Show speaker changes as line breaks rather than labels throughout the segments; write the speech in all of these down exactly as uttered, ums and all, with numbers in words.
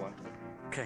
one.
Okay.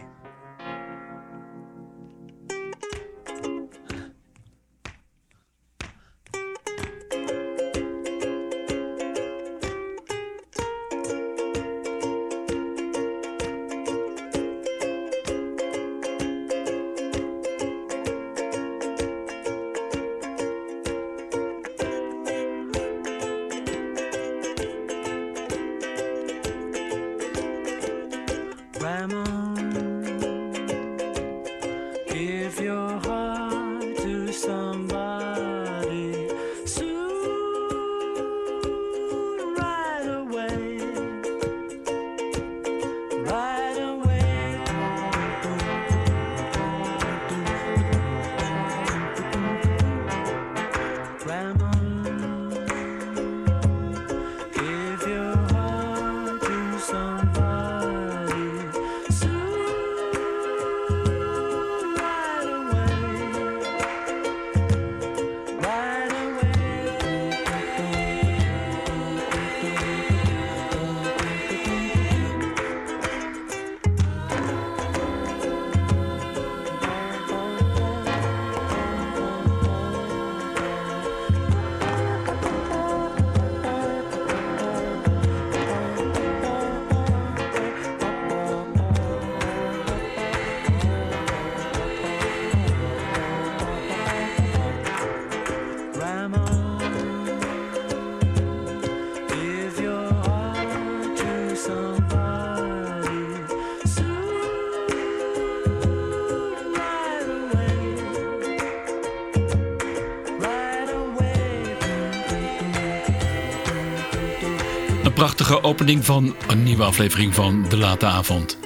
Prachtige opening van een nieuwe aflevering van De Late Avond.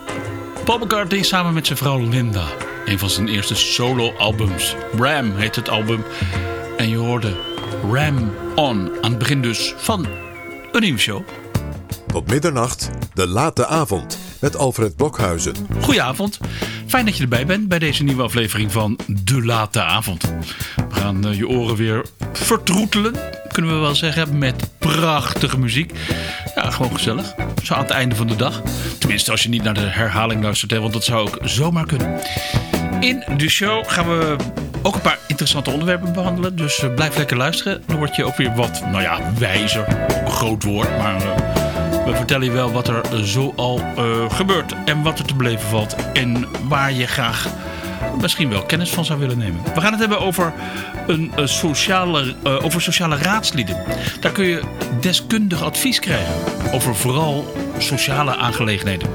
Paul McCartney samen met zijn vrouw Linda. Een van zijn eerste solo-albums. Ram heet het album. En je hoorde Ram On. Aan het begin dus van een nieuwe show.
Tot middernacht, De Late Avond. Met Alfred Blokhuizen.
Goedenavond. Fijn dat je erbij bent bij deze nieuwe aflevering van De Late Avond. We gaan uh, je oren weer vertroetelen. Kunnen we wel zeggen, met prachtige muziek. Ja, gewoon gezellig. Zo aan het einde van de dag. Tenminste, als je niet naar de herhaling luistert, hè, want dat zou ook zomaar kunnen. In de show gaan we ook een paar interessante onderwerpen behandelen. Dus uh, blijf lekker luisteren. Dan word je ook weer wat, nou ja, wijzer. Een groot woord, maar uh, we vertellen je wel wat er zo al uh, gebeurt. En wat er te beleven valt. En waar je graag misschien wel kennis van zou willen nemen. We gaan het hebben over een uh, sociale, uh, over sociale raadslieden. Daar kun je deskundig advies krijgen over vooral sociale aangelegenheden.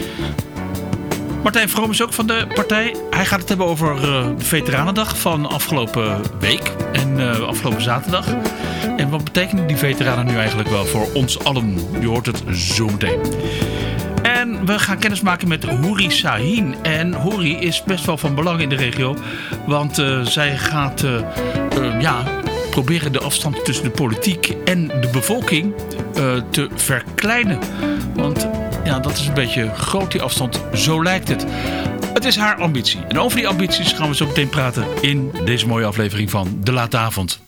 Martijn Vroom is ook van de partij. Hij gaat het hebben over uh, de Veteranendag van afgelopen week en uh, afgelopen zaterdag. En wat betekenen die veteranen nu eigenlijk wel voor ons allen? Je hoort het zo meteen. En we gaan kennis maken met Houri Sahin. En Houri is best wel van belang in de regio. Want uh, zij gaat uh, uh, ja, proberen de afstand tussen de politiek en de bevolking uh, te verkleinen. Want ja, dat is een beetje groot, die afstand. Zo lijkt het. Het is haar ambitie. En over die ambities gaan we zo meteen praten in deze mooie aflevering van De Late Avond.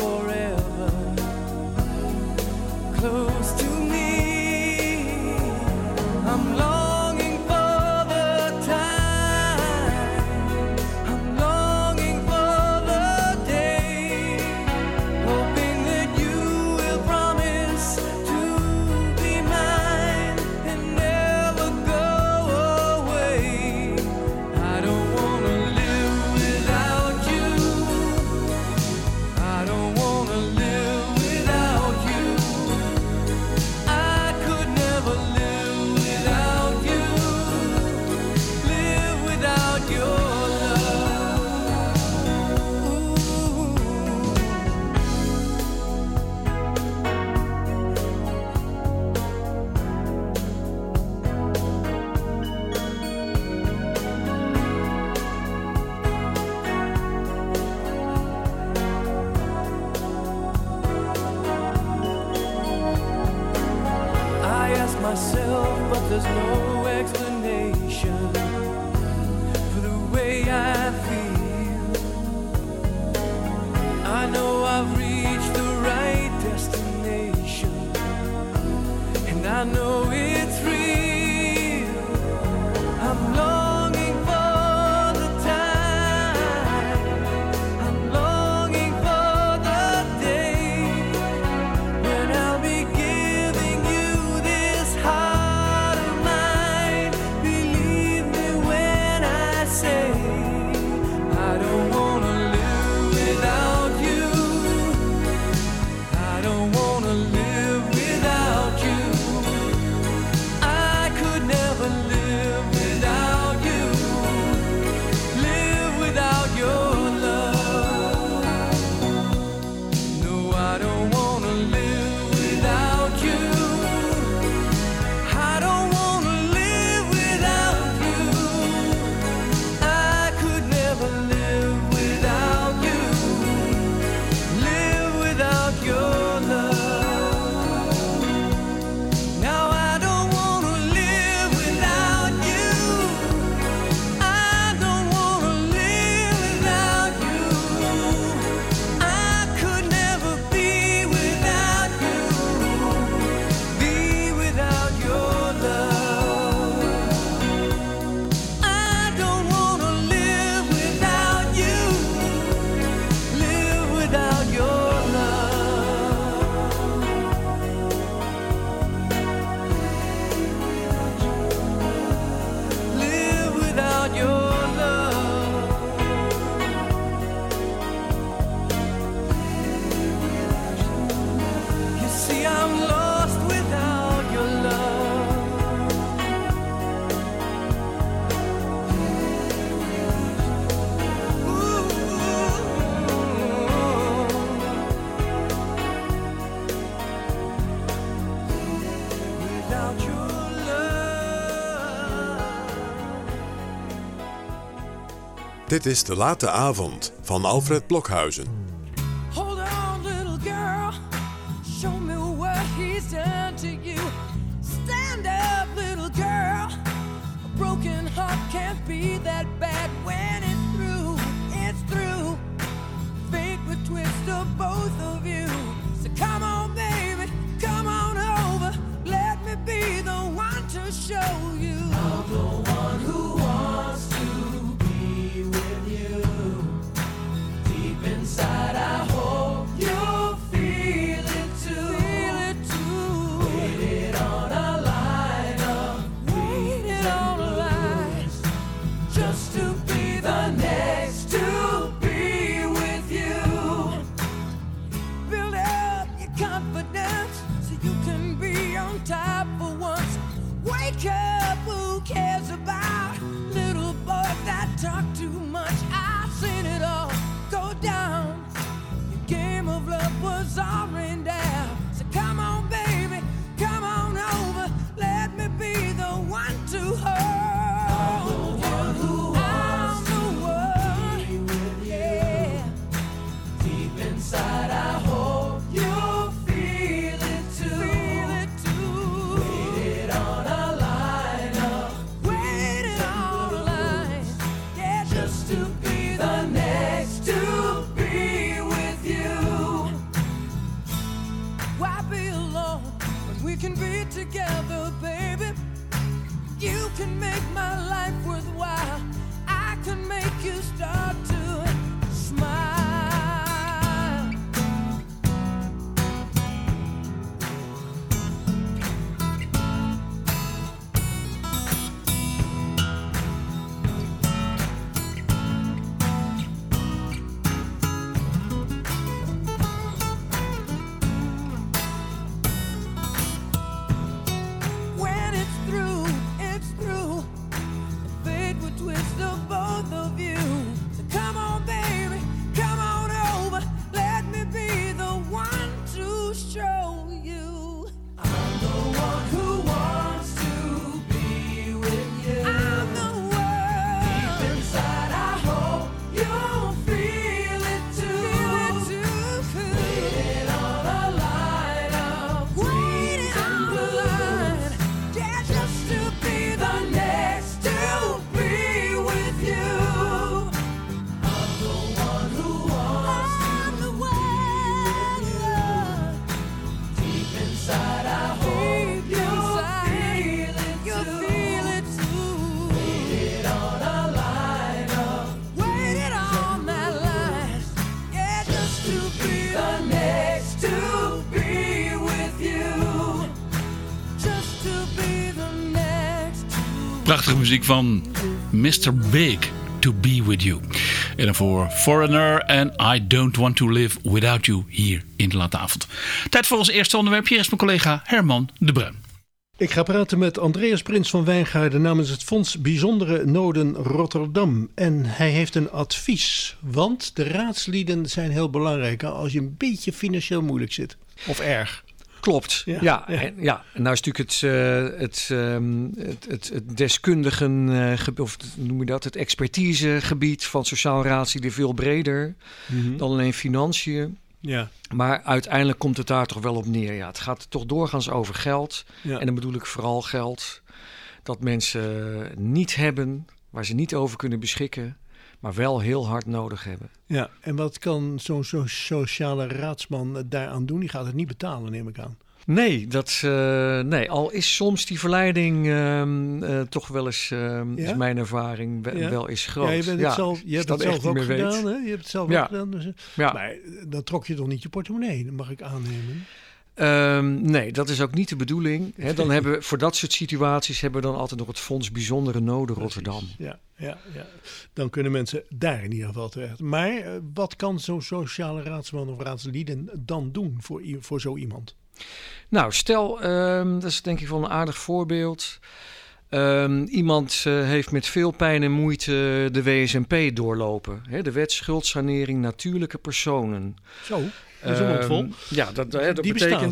Close to me.
Dit is De Late Avond van Alfred Blokhuizen.
Hold on, little girl. Show me what he's done to you. Stand up, little girl. A broken heart can't be that bad when it's through. It's through. Fate would twist of both of you. So come on, baby, come on over. Let me be the one to show you. I'm the one who wants to be with you. Deep inside, I hope you feel it too. Feel it too. Waited on a line of waited on a line just to be the next to be with you. Build up your confidence so you can be on top for once. Wake up, who cares about little boys that talk too much? I've seen it all go down. Your game of love was all rained down. So come on, baby, come on over. Let me be the one to hold. I'm the one who wants to be with you. Deep inside, I hope you feel it too. Feel it too. Waited on a line up. Waited on a line. Yeah, just to be the next to be with you. Why be alone when we can be together, baby? You can make my life worthwhile. I can make you start to smile. When it's through, it's through. Fate would twist of both of you. So come on, baby, come on over. Let me be the one to show you. I'm the one who wants to be with you. I'm the one. Deep inside, I hope you'll feel it too. Feel it too. Waiting on a line of waiting on a line. Yeah, just to be the next to be with you. I'm the one who wants I'm the one. Deep inside, I hope you'll feel it too. Feel it too. Waited on a line of waited on that line. Yeah, just to be the next to be with you. Just to be the next to.
Prachtige muziek van mister Big, To Be With You. En daarvoor Foreigner en I Don't Want To Live Without You hier in De Late Avond. Tijd voor ons eerste onderwerp. Hier is mijn collega Herman de Bruin.
Ik ga praten met Andreas Prins van Wijngaarden namens het Fonds Bijzondere Noden Rotterdam. En hij heeft een advies, want de raadslieden zijn heel belangrijk als je een beetje financieel moeilijk zit. Of erg.
Klopt, ja.
Ja,
ja,
ja.
En, ja. En nou is natuurlijk het, uh, het, um, het, het, het deskundigen, uh, ge- of hoe noem je dat, het expertisegebied van sociaal raadslieden veel breder
Mm-hmm.
dan alleen financiën.
Ja,
Maar uiteindelijk komt het daar toch wel op neer. Ja, het gaat toch doorgaans over geld.
ja.
En dan bedoel ik vooral geld dat mensen niet hebben, waar ze niet over kunnen beschikken, maar wel heel hard nodig hebben.
ja. En wat kan zo'n zo sociale raadsman daaraan doen? Die gaat het niet betalen, neem ik aan.
Nee, dat, uh, nee, al is soms die verleiding um, uh, toch wel eens, um,
Ja?
is mijn ervaring, we-
Ja?
wel eens groot.
Ja, je, bent het zelf, je
als
hebt
dat
het zelf
echt
ook
niet meer weet.
gedaan, hè? Je hebt het zelf
Ja.
ook gedaan. Dus,
Ja.
Maar dan trok je toch niet je portemonnee, dat mag ik aannemen.
Um, nee, dat is ook niet de bedoeling. Hè, dan hebben we, voor dat soort situaties hebben we dan altijd nog het Fonds Bijzondere Noden Rotterdam.
Precies. Ja, ja, ja. Dan kunnen mensen daar in ieder geval terecht. Maar uh, wat kan zo'n sociale raadsman of raadslieden dan doen voor, i- voor zo iemand?
Nou, stel, um, dat is denk ik wel een aardig voorbeeld. Um, iemand uh, heeft met veel pijn en moeite de W S M P doorlopen. Hè, de wet schuldsanering natuurlijke personen.
Zo, dat is een mond vol.
Um, ja, dat, hè, dat
Die
betekent...
bestaat.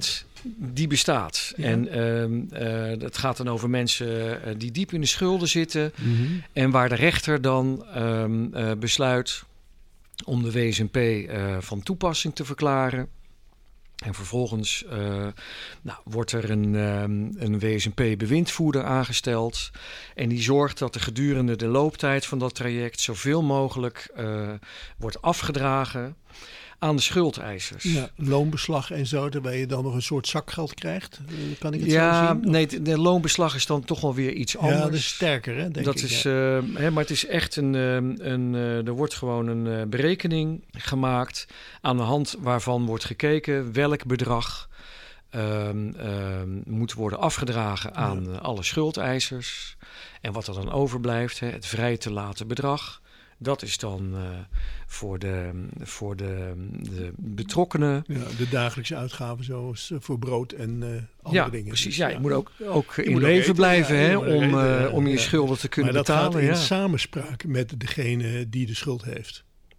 die bestaat.
Ja.
En um, uh, dat gaat dan over mensen uh, die diep in de schulden zitten.
Mm-hmm. En
waar de rechter dan um, uh, besluit om de W S M P uh, van toepassing te verklaren. En vervolgens uh, nou, wordt er een, um, een W S M P-bewindvoerder aangesteld. En die zorgt dat er gedurende de looptijd van dat traject zoveel mogelijk uh, wordt afgedragen aan de schuldeisers.
Ja, loonbeslag en zo, terwijl je dan nog een soort zakgeld krijgt. Kan ik het
ja,
zo zien?
Nee, de, de loonbeslag is dan toch wel weer iets anders.
Ja, dat is sterker, hè, denk
dat
ik.
Is,
ja.
uh, hè, maar het is echt een... een, een uh, er wordt gewoon een uh, berekening gemaakt aan de hand waarvan wordt gekeken welk bedrag uh, uh, moet worden afgedragen aan ja. alle schuldeisers. En wat er dan overblijft, hè, het vrij te laten bedrag. Dat is dan uh, voor, de, voor de, de betrokkenen.
Ja, de dagelijkse uitgaven zoals voor brood en uh, andere
ja,
dingen.
Precies,
dus,
ja,
ja,
je moet ook, ook
je
in
moet
leven
ook eten,
blijven,
ja,
hè,
je
om,
eten,
uh, om je
ja.
schulden te kunnen
maar dat
betalen.
gaat in
ja.
samenspraak met degene die de schuld heeft.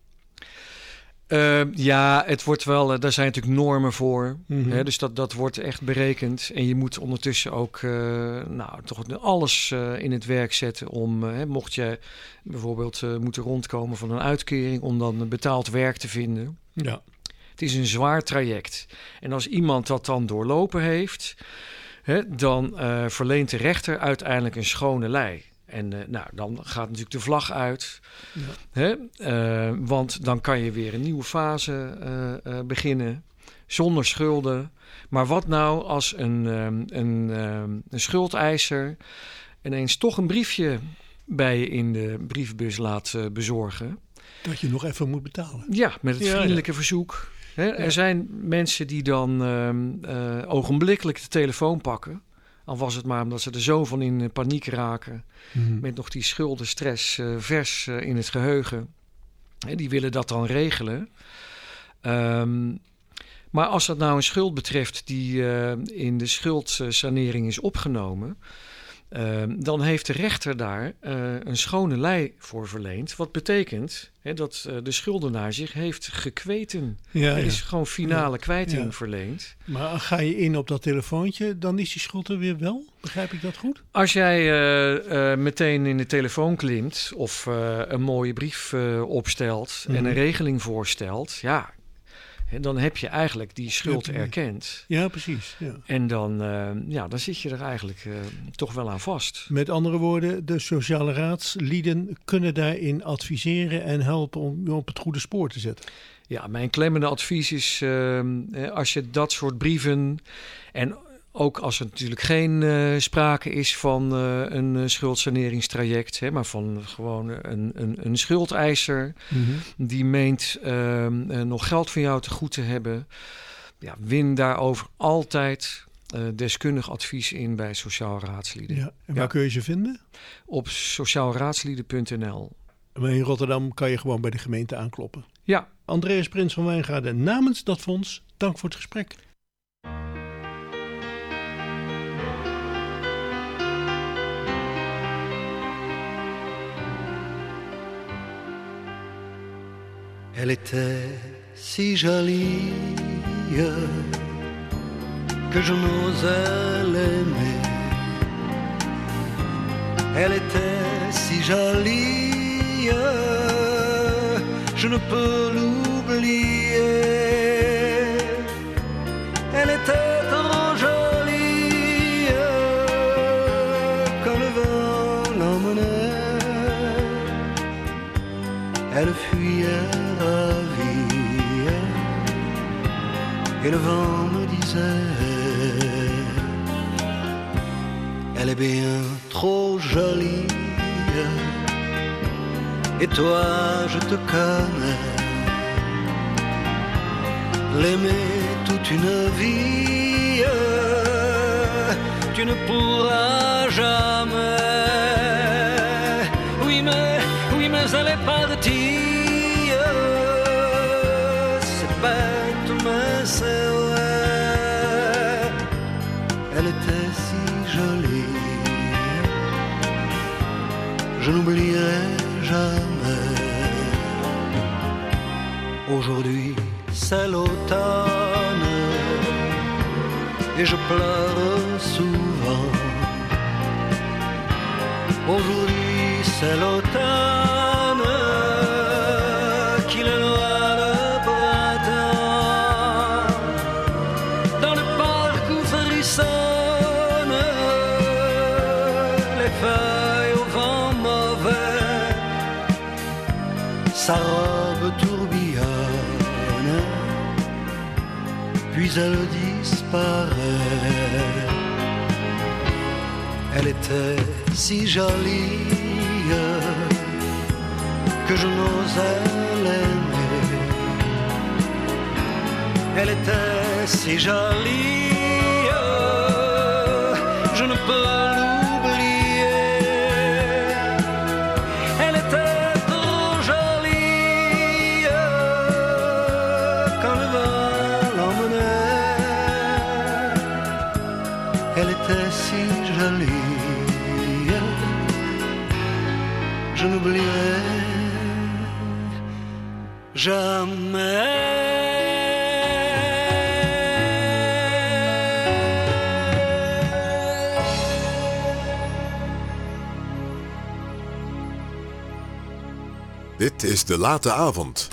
Uh, ja, het wordt wel, uh, daar zijn natuurlijk normen voor.
Mm-hmm.
Hè, dus dat, dat wordt echt berekend. En je moet ondertussen ook uh, nou, toch alles uh, in het werk zetten om, uh, mocht je bijvoorbeeld uh, moeten rondkomen van een uitkering, om dan betaald werk te vinden.
Ja.
Het is een zwaar traject. En als iemand dat dan doorlopen heeft, hè, dan uh, verleent de rechter uiteindelijk een schone lei. En uh, nou, dan gaat natuurlijk de vlag uit. Ja. Hè? Uh, want dan kan je weer een nieuwe fase uh, uh, beginnen. Zonder schulden. Maar wat nou als een, um, een, um, een schuldeiser ineens toch een briefje bij je in de brievenbus laat uh, bezorgen?
Dat je nog even moet betalen.
Ja, met het
ja,
vriendelijke
ja.
verzoek. Hè? Ja. Er zijn mensen die dan um, uh, ogenblikkelijk de telefoon pakken. Al was het maar omdat ze er zo van in paniek raken. Mm-hmm. Met nog die schuldenstress uh, vers uh, in het geheugen. He, die willen dat dan regelen. Um, maar als dat nou een schuld betreft die uh, in de schuldsanering is opgenomen, Uh, dan heeft de rechter daar uh, een schone lei voor verleend. Wat betekent hè, dat uh, de schuldenaar zich heeft gekweten.
Ja,
er
ja.
is gewoon finale
ja.
kwijting
ja.
verleend.
Maar ga je in op dat telefoontje, dan is die schuld er weer wel? Begrijp ik dat goed?
Als jij uh, uh, meteen in de telefoon klimt of uh, een mooie brief uh, opstelt mm-hmm. en een regeling voorstelt, ja, dan heb je eigenlijk die schuld erkend.
Ja, precies. Ja.
En dan, uh, ja, dan zit je er eigenlijk uh, toch wel aan vast.
Met andere woorden, de sociale raadslieden kunnen daarin adviseren en helpen om je op het goede spoor te zetten.
Ja, mijn klemmende advies is, uh, als je dat soort brieven en ook als er natuurlijk geen uh, sprake is van uh, een uh, schuldsaneringstraject, hè, maar van gewoon een, een, een schuldeiser mm-hmm. die meent uh, uh, nog geld van jou te goed te hebben. Ja, win daarover altijd uh, deskundig advies in bij Sociaal Raadslieden.
Ja, en waar ja. kun je ze vinden?
Op sociaalraadslieden punt n l.
Maar in Rotterdam kan je gewoon bij de gemeente aankloppen.
Ja.
Andreas Prins van Wijngaarden namens dat fonds, dank voor het gesprek.
Elle était si jolie que je n'osais l'aimer. Elle était si jolie, je ne peux l'oublier. Elle était trop jolie quand le vent l'emmenait. Elle fuyait ravie et le vent me disait: elle est bien trop jolie. Et toi, je te connais. L'aimer toute une vie, tu ne pourras jamais. Oui, mais, oui, mais elle est partie. C'est bête, mais c'est vrai. Elle était si jolie. Je n'oublierai jamais. Aujourd'hui, c'est l'automne. et je pleure souvent. Aujourd'hui c'est l'automne qui le noie le printemps. Dans le parc où frissonnent les feuilles au vent mauvais, sa robe tourbillonne, puis elle disparaît. Elle était si jolie que je n'osais l'aimer. Elle était si jolie, je ne peux l'oublier. Elle était trop jolie quand le vent l'emmenait. Elle était si jolie, je n'oublierai jamais.
Dit is De Late Avond.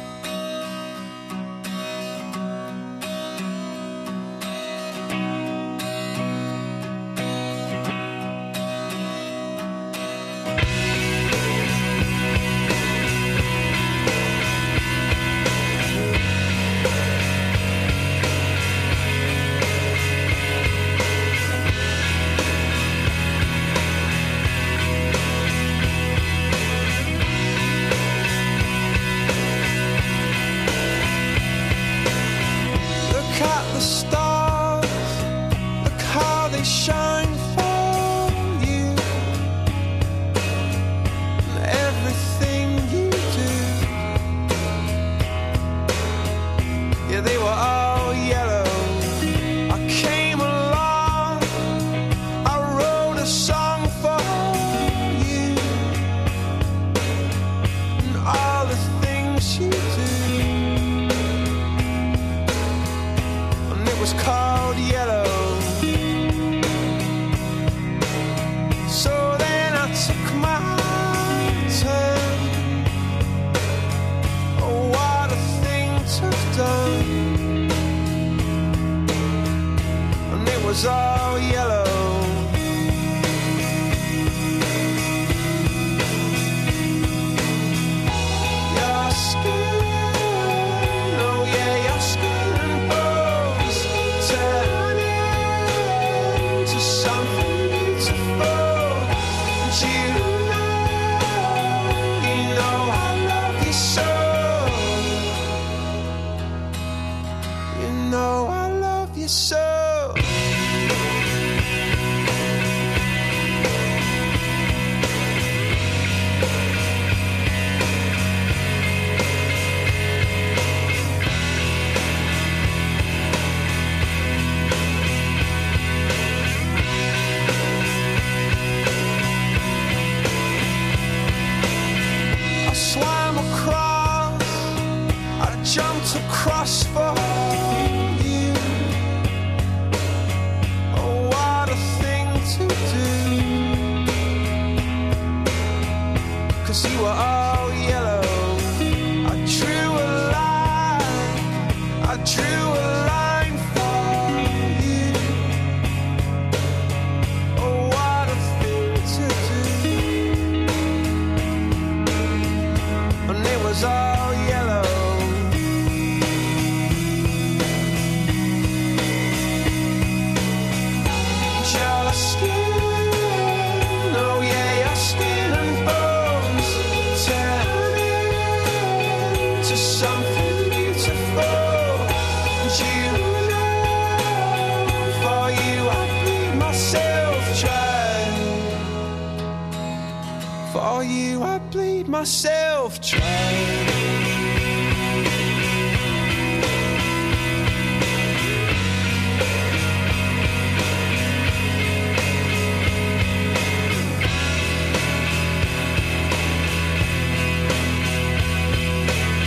Myself trying.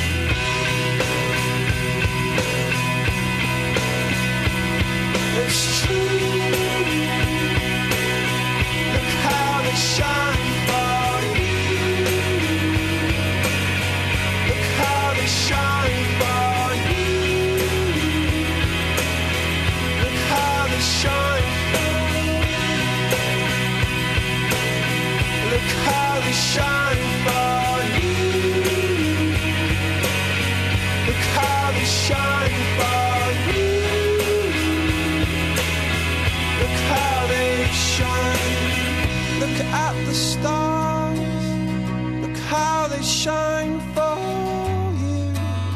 It's they shine for you,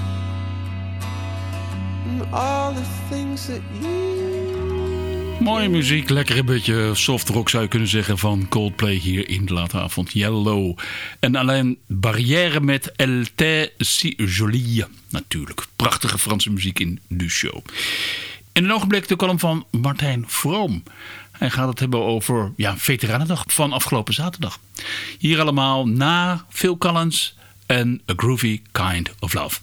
and all the things that you.
Mooie muziek, lekker een beetje soft rock zou je kunnen zeggen van Coldplay hier in de late avond. Yellow. En alleen Barrière met Elle était si jolie. Natuurlijk, prachtige Franse muziek in de show. In een ogenblik de column van Martijn Vroom. Hij gaat het hebben over ja, Veteranendag van afgelopen zaterdag. Hier allemaal na Phil Collins en A Groovy Kind of Love.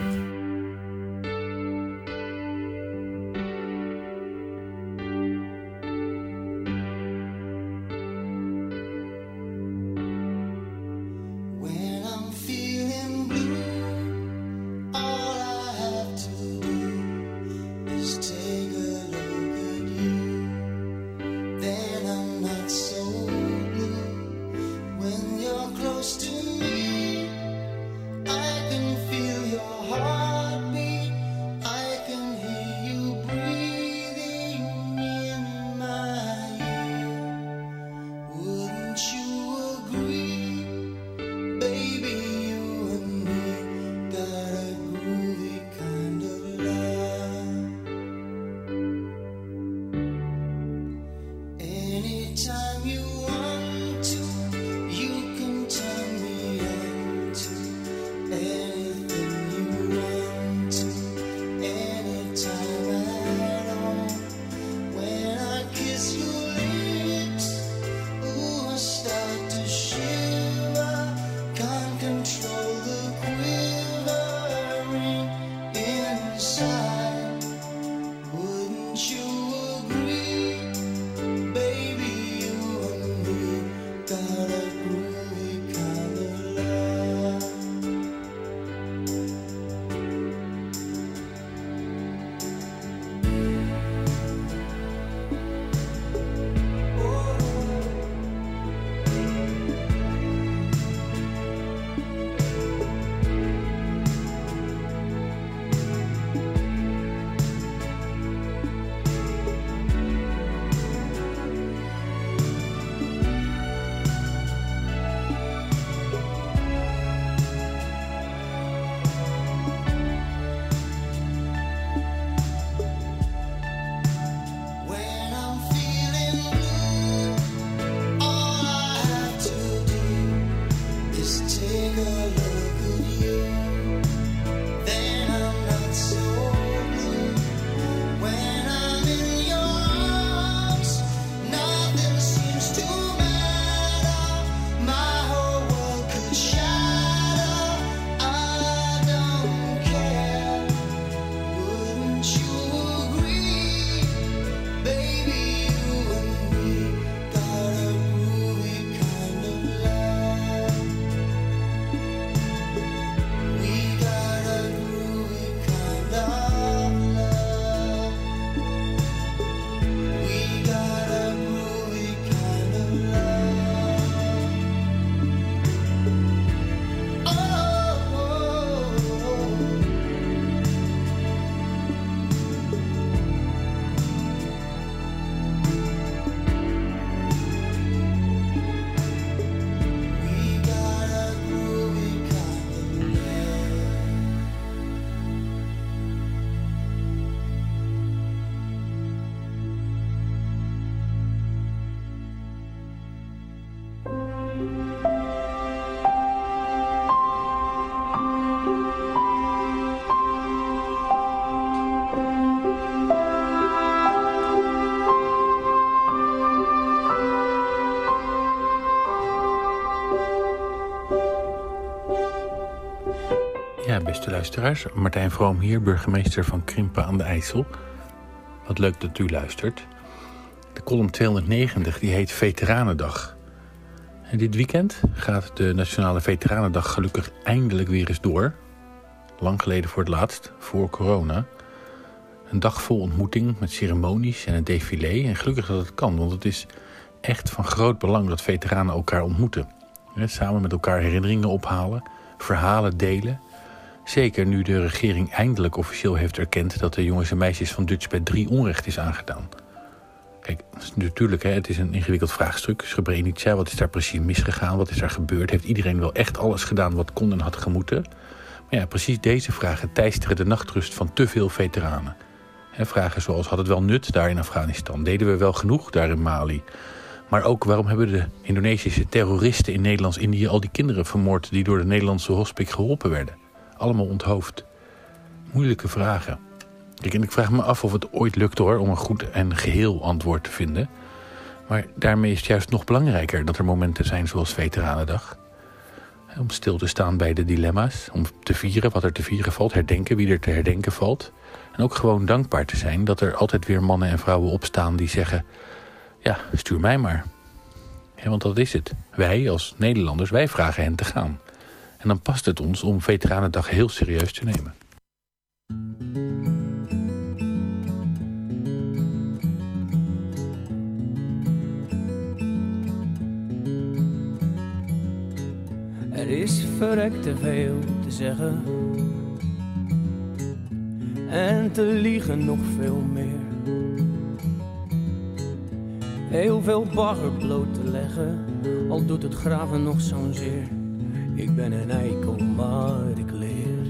Ja, beste luisteraars, Martijn Vroom hier, burgemeester van Krimpen aan de IJssel. Wat leuk dat u luistert. De column tweehonderdnegentig die heet Veteranendag. En dit weekend gaat de Nationale Veteranendag gelukkig eindelijk weer eens door. Lang geleden voor het laatst, voor corona. Een dag vol ontmoeting met ceremonies en een défilé. En gelukkig dat het kan, want het is echt van groot belang dat veteranen elkaar ontmoeten. Samen met elkaar herinneringen ophalen, verhalen delen. Zeker nu de regering eindelijk officieel heeft erkend dat de jongens en meisjes van Dutchbed drie onrecht is aangedaan. Kijk, natuurlijk, hè, het is een ingewikkeld vraagstuk. Srebrenica, wat is daar precies misgegaan? Wat is daar gebeurd? Heeft iedereen wel echt alles gedaan wat kon en had gemoeten? Maar ja, precies deze vragen teisteren de nachtrust van te veel veteranen. He, vragen zoals, had het wel nut daar in Afghanistan? Deden we wel genoeg daar in Mali? Maar ook, waarom hebben de Indonesische terroristen in Nederlands-Indië al die kinderen vermoord die door de Nederlandse hospik geholpen werden? Allemaal onthoofd. Moeilijke vragen. Kijk, en ik vraag me af of het ooit lukt hoor, om een goed en geheel antwoord te vinden. Maar daarmee is het juist nog belangrijker dat er momenten zijn zoals Veteranendag. Om stil te staan bij de dilemma's, om te vieren wat er te vieren valt, herdenken wie er te herdenken valt. En ook gewoon dankbaar te zijn dat er altijd weer mannen en vrouwen opstaan die zeggen, ja, stuur mij maar. Ja, want dat is het. Wij als Nederlanders, wij vragen hen te gaan. En dan past het ons om Veteranendag heel serieus te nemen.
Er is verrekt te veel te zeggen en te liegen nog veel meer. Heel veel bagger bloot te leggen, al doet het graven nog zo'n zeer. Ik ben een eikel, maar ik leer.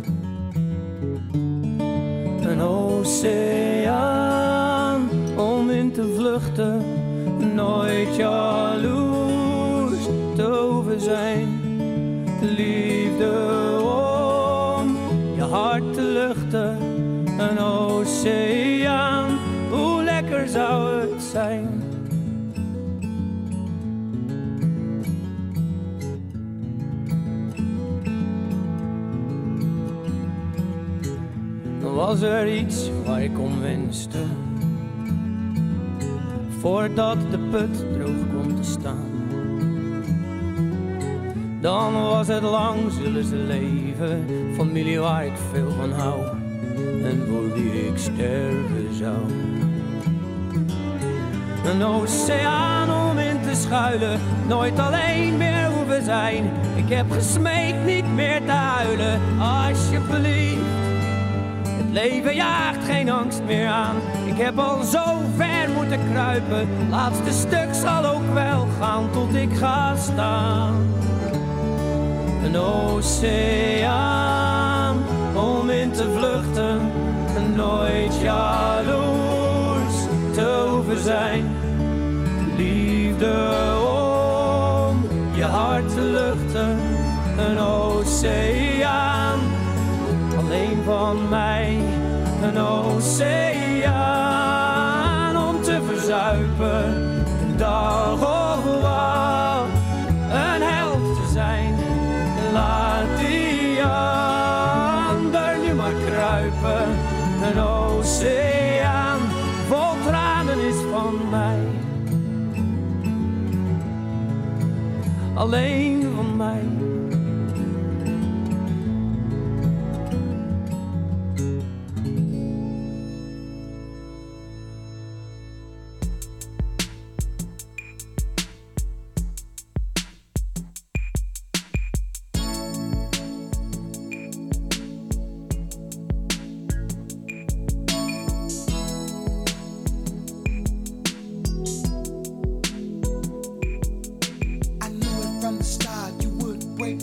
Een oceaan om in te vluchten, nooit jaloers te hoeven zijn. Liefde om je hart te luchten, een oceaan, hoe lekker zou het zijn. Was er iets waar ik om wenste, voordat de put droog komt te staan? Dan was het lang zullen ze leven, familie waar ik veel van hou en voor wie ik sterven zou. Een oceaan om in te schuilen, nooit alleen meer hoeven zijn. Ik heb gesmeekt niet meer te huilen, alsjeblieft. Het leven jaagt geen angst meer aan, ik heb al zo ver moeten kruipen. Laatste stuk zal ook wel gaan tot ik ga staan. Een oceaan om in te vluchten, nooit jaloers te hoeven zijn. Liefde om je hart te luchten, een oceaan alleen van mij. Een oceaan om te verzuipen, een dag of wat, een held te zijn. Laat die ander nu maar kruipen. Een oceaan vol tranen is van mij. Alleen van mij.
Break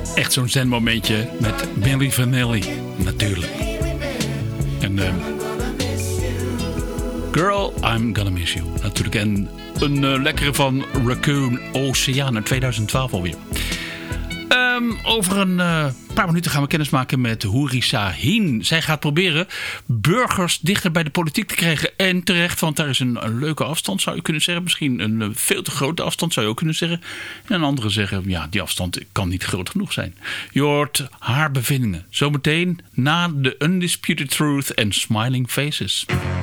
Echt zo'n zenmomentje met Milli Vanilli, natuurlijk. En uh, Girl, I'm Gonna Miss You, natuurlijk. En een uh, lekkere van Raccoon Oceaan in tweeduizend twaalf alweer. Um, over een uh, paar minuten gaan we kennis maken met Houri Sahin. Zij gaat proberen burgers dichter bij de politiek te krijgen. En terecht, want daar is een, een leuke afstand, zou je kunnen zeggen. Misschien een uh, veel te grote afstand, zou je ook kunnen zeggen. En een andere zeggen, ja, die afstand kan niet groot genoeg zijn. Je hoort haar bevindingen. Zometeen na The Undisputed Truth en Smiling Faces.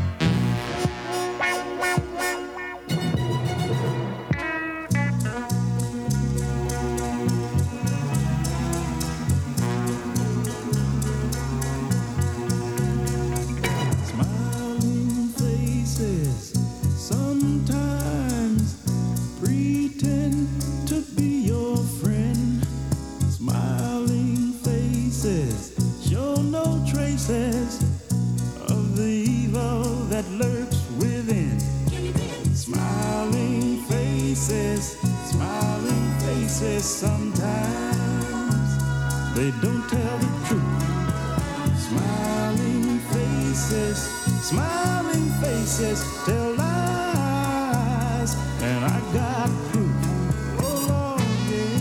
Sometimes they don't tell the truth. Smiling faces, smiling faces tell lies, and I got proof. Oh Lord, yeah.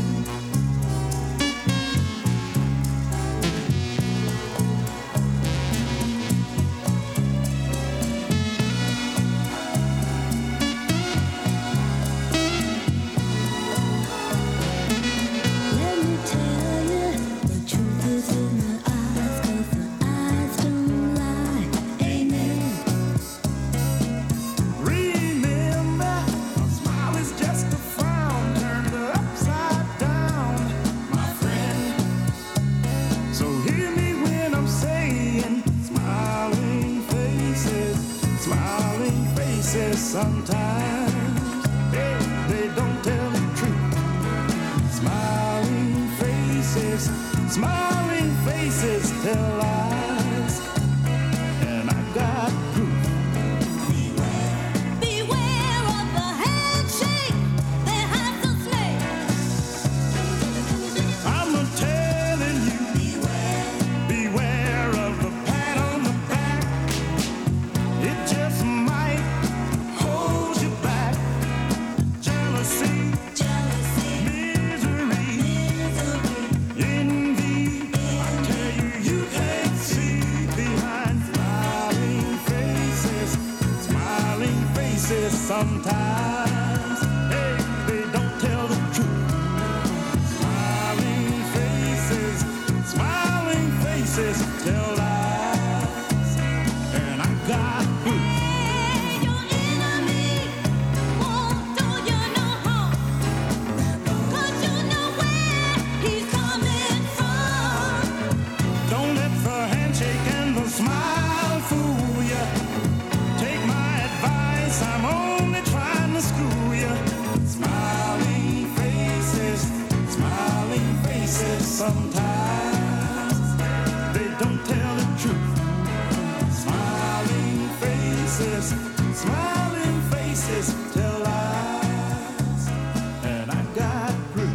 Sometimes they, they don't tell the truth. Smiling faces, smiling faces tell lies, and I got proof. Beware, beware of the handshake that has a snake. I'm a telling you, beware, beware of the pat on the back. It just might hold you back. Jealousy, jealousy, misery, misery, envy. I tell you, you can't see behind smiling faces, smiling faces. Sometimes, hey, they don't tell the truth. Smiling faces, smiling faces tell lies, and I got proof. Smile fool ya. Take my advice, I'm only trying to school ya. Smiling faces, smiling faces. Sometimes they don't tell the truth. Smiling faces, smiling faces tell lies, and I got proof.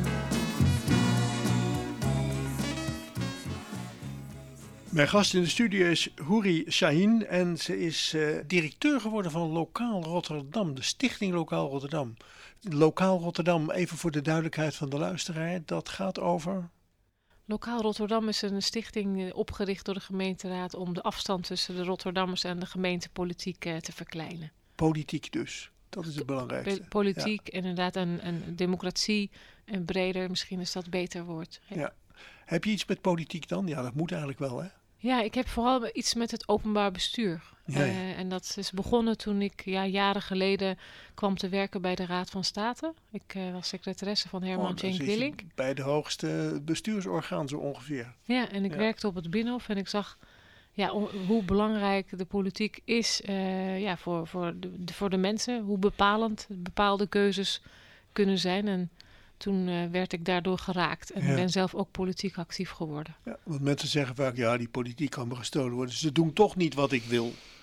Mijn gast in de studio is Houri Sahin en ze is uh, directeur geworden van Lokaal Rotterdam, de Stichting Lokaal Rotterdam. Lokaal Rotterdam, even voor de duidelijkheid van de luisteraar, dat gaat over...
Lokaal Rotterdam is een stichting opgericht door de gemeenteraad om de afstand tussen de Rotterdammers en de gemeentepolitiek uh, te verkleinen.
Politiek dus, dat is het belangrijkste.
Politiek,
ja.
Inderdaad, en, en democratie en breder, misschien is dat een beter woord. Ja.
Ja. Heb je iets met politiek dan? Ja, dat moet eigenlijk wel, hè?
Ja, ik heb vooral iets met het openbaar bestuur. Ja, ja. Uh, en dat is begonnen toen ik ja, jaren geleden kwam te werken bij de Raad van State. Ik uh, was secretaresse van Herman
oh,
Cenk Willink.
Bij de hoogste bestuursorgaan zo ongeveer.
Ja, en ik ja. werkte op het Binnenhof en ik zag ja, o- hoe belangrijk de politiek is uh, ja, voor, voor, de, de, voor de mensen. Hoe bepalend bepaalde keuzes kunnen zijn. En toen uh, werd ik daardoor geraakt en ja. ben zelf ook politiek actief geworden.
Ja, want mensen zeggen vaak, ja, die politiek kan me gestolen worden. Ze doen toch niet wat ik wil.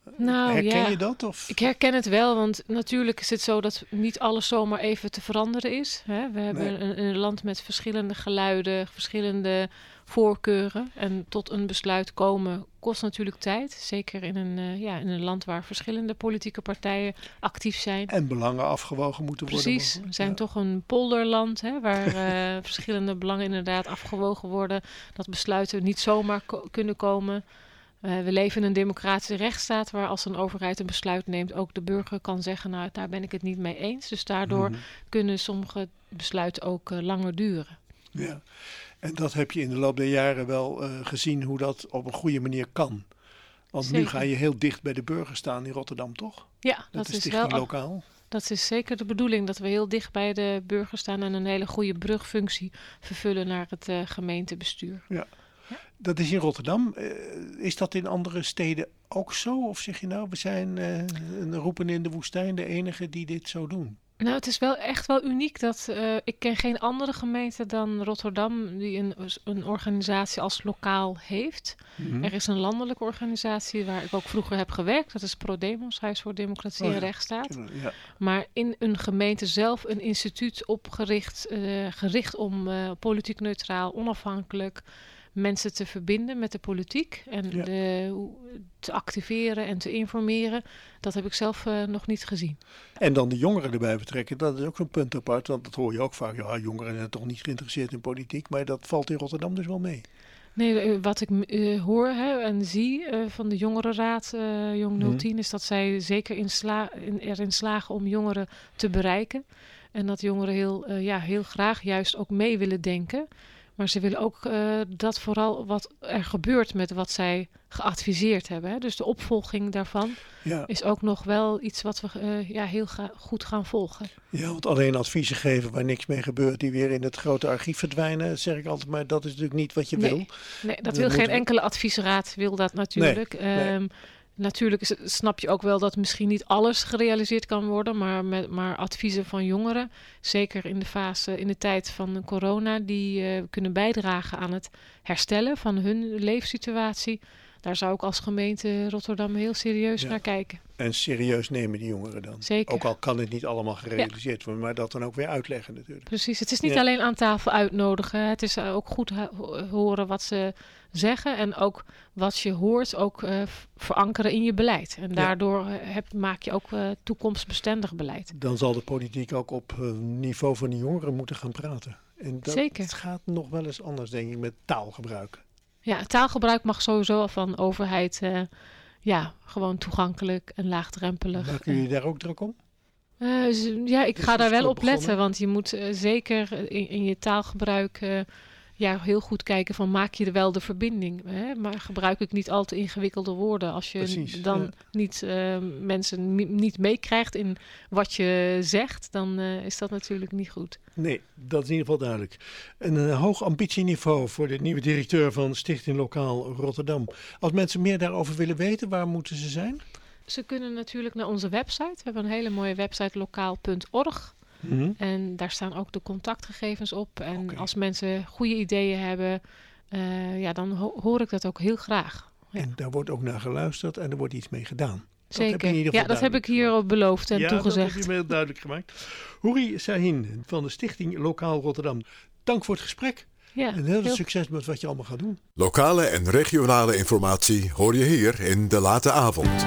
Nou,
Herken
ja.
je dat? Of?
Ik herken het wel, want natuurlijk is het zo dat niet alles zomaar even te veranderen is. Hè? We hebben
Nee.
een, een land met verschillende geluiden, verschillende voorkeuren. En tot een besluit komen kost natuurlijk tijd. Zeker in een, uh, ja, in een land waar verschillende politieke partijen actief zijn.
En belangen afgewogen moeten worden.
Precies, we zijn ja. toch een polderland hè, waar uh, verschillende belangen inderdaad afgewogen worden. Dat besluiten niet zomaar ko- kunnen komen. Uh, we leven in een democratische rechtsstaat waar als een overheid een besluit neemt, ook de burger kan zeggen, nou daar ben ik het niet mee eens. Dus daardoor mm-hmm. kunnen sommige besluiten ook uh, langer duren.
Ja, en dat heb je in de loop der jaren wel uh, gezien hoe dat op een goede manier kan. Want zeker. Nu ga je heel dicht bij de burger staan in Rotterdam, toch?
Ja,
dat,
dat
is,
is
Stichting
wel
Lokaal.
Dat is zeker de bedoeling, dat we heel dicht bij de burger staan en een hele goede brugfunctie vervullen naar het uh, gemeentebestuur.
Ja. Dat is in Rotterdam. Uh, is dat in andere steden ook zo? Of zeg je nou, we zijn uh, een roepen in de woestijn de enige die dit zo doen?
Nou, het is wel echt wel uniek dat uh, ik ken geen andere gemeente dan Rotterdam die een, een organisatie als lokaal heeft. Mm-hmm. Er is een landelijke organisatie waar ik ook vroeger heb gewerkt. Dat is ProDemos, Huis voor Democratie oh, en ja. Rechtsstaat. Ja. Maar in een gemeente zelf een instituut opgericht, uh, gericht om uh, politiek neutraal, onafhankelijk mensen te verbinden met de politiek en ja. de, te activeren en te informeren. Dat heb ik zelf uh, nog niet gezien.
En dan de jongeren erbij betrekken, dat is ook zo'n punt apart. Want dat hoor je ook vaak. Ja, jongeren zijn toch niet geïnteresseerd in politiek. Maar dat valt in Rotterdam dus wel mee.
Nee, wat ik uh, hoor hè, en zie uh, van de jongerenraad uh, Jong nul tien... Hmm. is dat zij zeker in sla- in, erin slagen om jongeren te bereiken. En dat jongeren heel, uh, ja, heel graag juist ook mee willen denken. Maar ze willen ook uh, dat vooral wat er gebeurt met wat zij geadviseerd hebben. Hè? Dus de opvolging daarvan ja. is ook nog wel iets wat we uh, ja, heel ga- goed gaan volgen.
Ja, want alleen adviezen geven waar niks mee gebeurt, die weer in het grote archief verdwijnen, zeg ik altijd, maar dat is natuurlijk niet wat je
nee.
wil.
Nee, dat, dat wil geen we... enkele adviesraad, wil dat natuurlijk. Nee, um, nee. Natuurlijk is, snap je ook wel dat misschien niet alles gerealiseerd kan worden, maar, met, maar adviezen van jongeren, zeker in de fase, in de tijd van corona, die uh, kunnen bijdragen aan het herstellen van hun leefsituatie. Daar zou ik als gemeente Rotterdam heel serieus ja. naar kijken.
En serieus nemen die jongeren dan?
Zeker.
Ook al kan het niet allemaal gerealiseerd ja. worden, maar dat dan ook weer uitleggen natuurlijk.
Precies, het is niet
ja.
alleen aan tafel uitnodigen. Het is ook goed ho- horen wat ze zeggen en ook wat je hoort ook uh, verankeren in je beleid. En daardoor ja. heb, maak je ook uh, toekomstbestendig beleid.
Dan zal de politiek ook op uh, niveau van de jongeren moeten gaan praten. En dat
Zeker.
Het gaat nog wel eens anders, denk ik, met taalgebruik.
Ja, taalgebruik mag sowieso van overheid uh, ja, gewoon toegankelijk en laagdrempelig.
Maken jullie daar ook druk om?
Uh, ja, ik ga daar wel op letten, want je moet uh, zeker in, in je taalgebruik uh, ja, heel goed kijken van maak je er wel de verbinding. Hè? Maar gebruik ik niet al te ingewikkelde woorden. Als je Precies, dan ja. niet uh, mensen m- niet meekrijgt in wat je zegt, dan uh, is dat natuurlijk niet goed.
Nee, dat is in ieder geval duidelijk. Een uh, hoog ambitieniveau voor de nieuwe directeur van Stichting Lokaal Rotterdam. Als mensen meer daarover willen weten, waar moeten ze zijn?
Ze kunnen natuurlijk naar onze website. We hebben een hele mooie website lokaal punt org. Mm-hmm. En daar staan ook de contactgegevens op. En okay. als mensen goede ideeën hebben, uh, ja, dan ho- hoor ik dat ook heel graag. Ja.
En daar wordt ook naar geluisterd en er wordt iets mee gedaan. Dat
Zeker.
heb je in ieder geval
ja, dat heb ik hier al beloofd en
ja,
toegezegd.
Ja, dat heb je heel duidelijk gemaakt. Hoeri Sahin van de Stichting Lokaal Rotterdam. Dank voor het gesprek.
Ja,
en heel veel
heel...
succes met wat je allemaal gaat doen.
Lokale en regionale informatie hoor je hier in De Late Avond.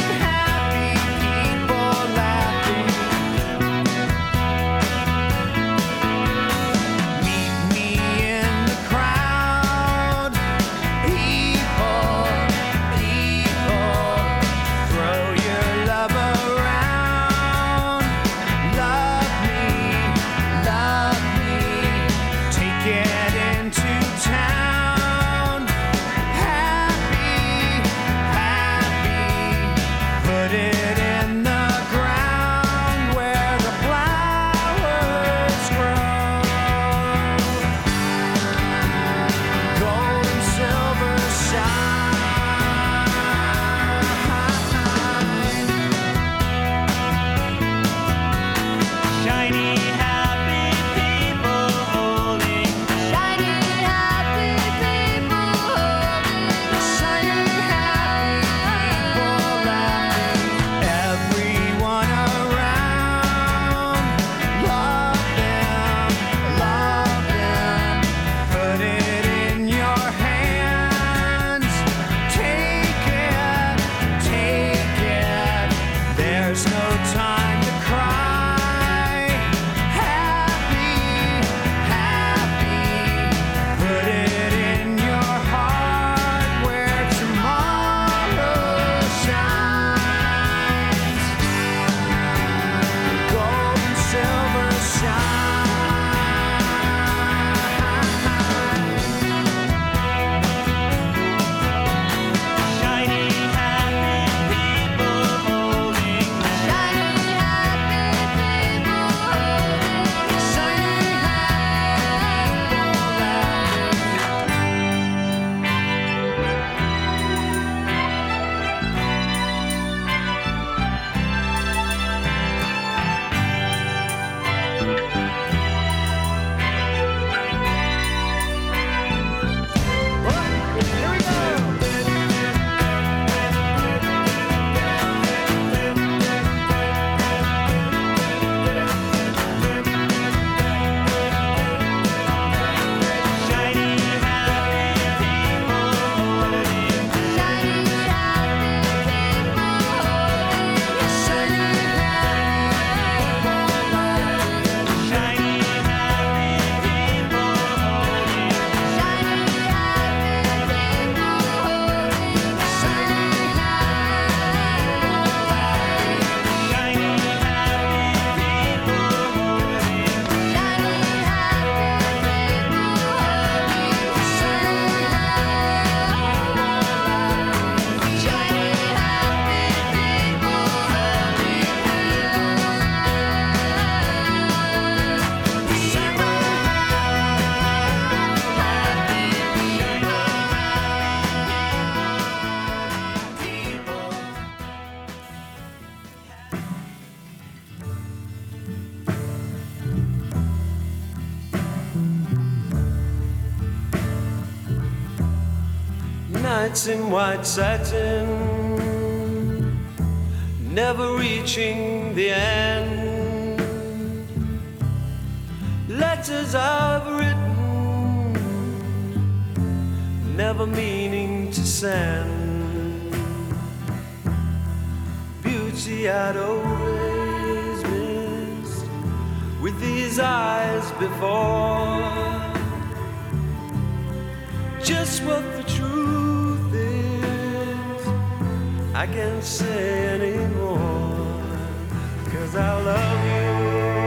Shining happy people laughing.
Nights in white satin, never reaching the end. Letters I've written, never meaning to send. Beauty I'd always missed with these eyes before. Just what the truth is, I can't say anymore, 'cause I love you.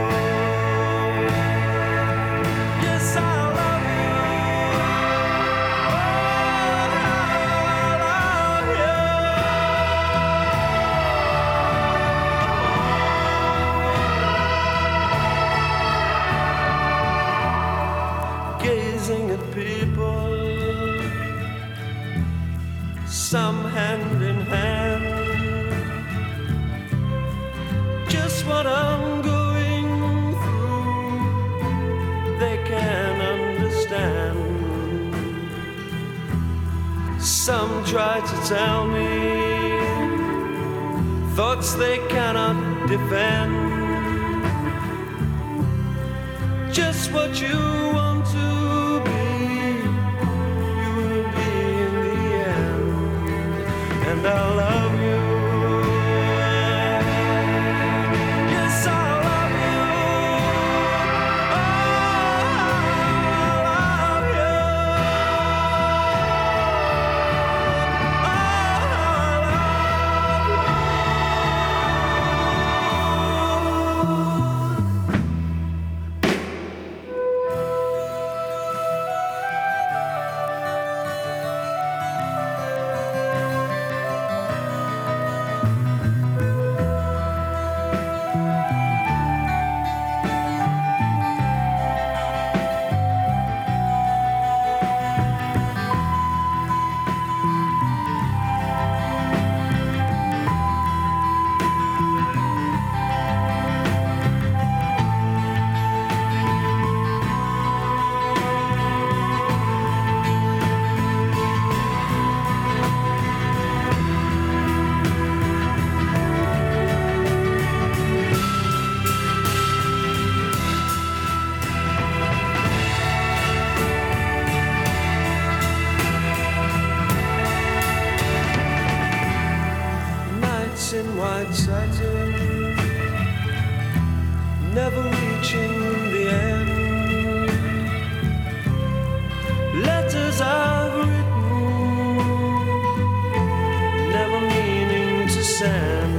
Yes, I love you. Oh, I love you. Gazing at people, some hand in hand, just what I'm going through, they can understand. Some try to tell me thoughts they cannot defend, just what you want to be, you will be in the end. And I love you. Yes, I love you. Oh, I love you. Oh, in white satin, never reaching the end. Letters I've written, never meaning to send.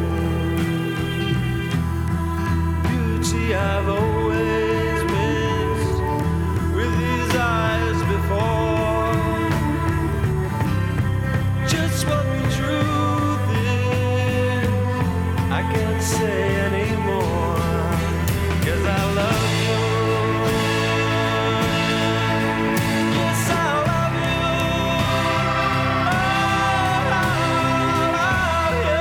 Beauty I've always missed with these eyes before. Just what the truth is, I can't say anymore, 'cause I love you. Yes, I love you. Oh, I love you.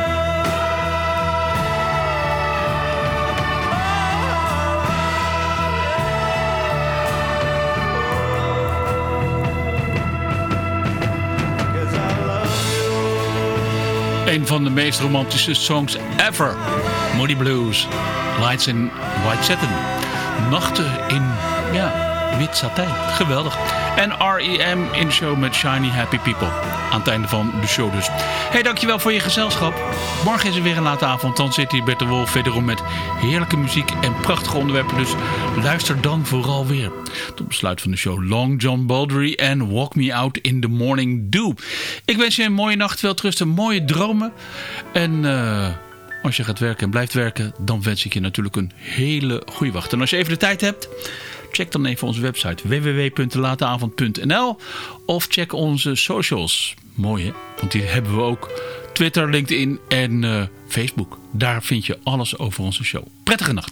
Oh, 'cause I love you.
Een van de meest romantische songs ever. Moody Blues. Lights in White Satin. Nachten in, ja, wit satijn. Geweldig. En R E M in de show met Shiny Happy People. Aan het einde van de show dus. Hey, dankjewel voor je gezelschap. Morgen is er weer een late avond. Dan zit hier Bert de Wolf wederom met heerlijke muziek en prachtige onderwerpen. Dus luister dan vooral weer. Tot besluit van de show Long John Baldry en Walk Me Out in the Morning Dew. Ik wens je een mooie nacht, veel rust en mooie dromen. En uh, als je gaat werken en blijft werken, dan wens ik je natuurlijk een hele goede wacht. En als je even de tijd hebt, check dan even onze website w w w punt de late avond punt n l of check onze socials. Mooi hè, want die hebben we ook. Twitter, LinkedIn en uh, Facebook. Daar vind je alles over onze show. Prettige nacht.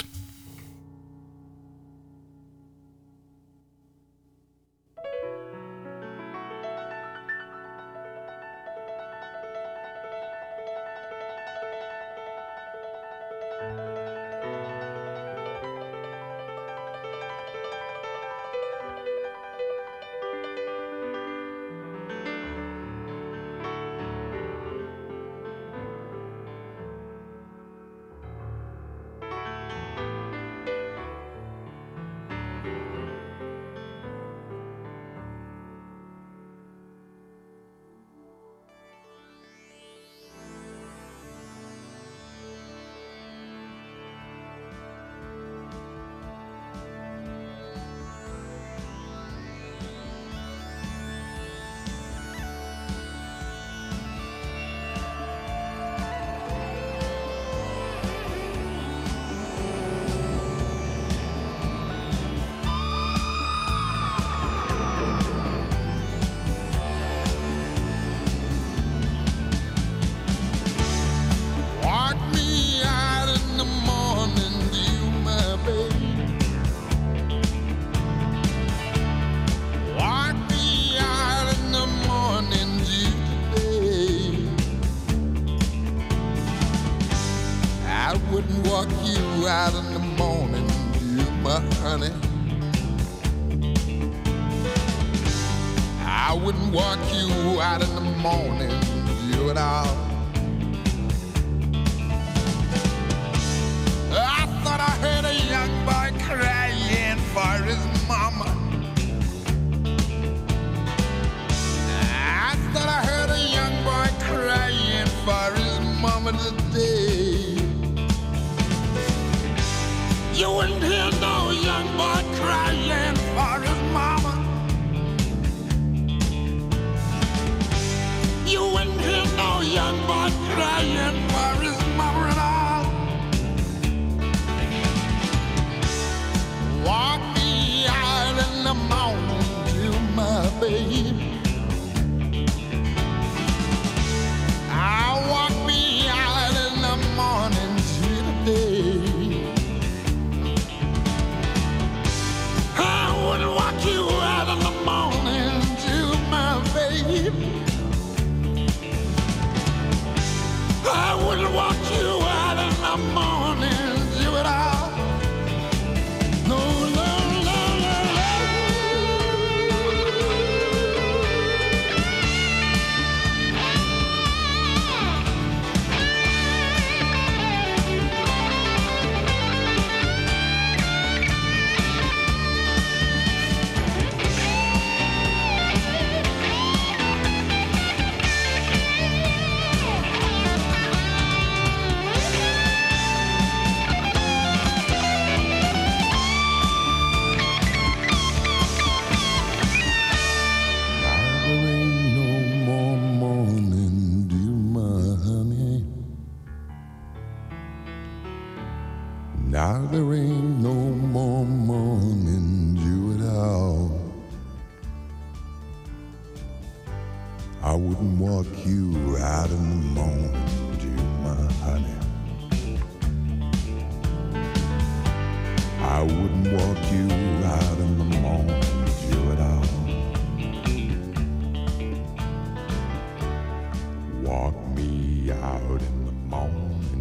wouldn't walk you out in the morning, you my honey. I wouldn't walk you out in the morning, you and I. I thought I heard a young boy crying for his mama. I thought I heard a young boy crying for his mama today. You wouldn't hear no young boy crying for his mama. You wouldn't hear no young boy crying for his mama at all. Walk me out in the morning to my baby. I walk me out in the morning to the day. I would walk you out in the morning to my baby. I would walk you out in the morning, do it all. No, no, no, no, now there ain't no more morning dew at all. I wouldn't walk you out in the morning dew, my honey. I wouldn't walk you out in the morning dew at all. Walk me out in the morning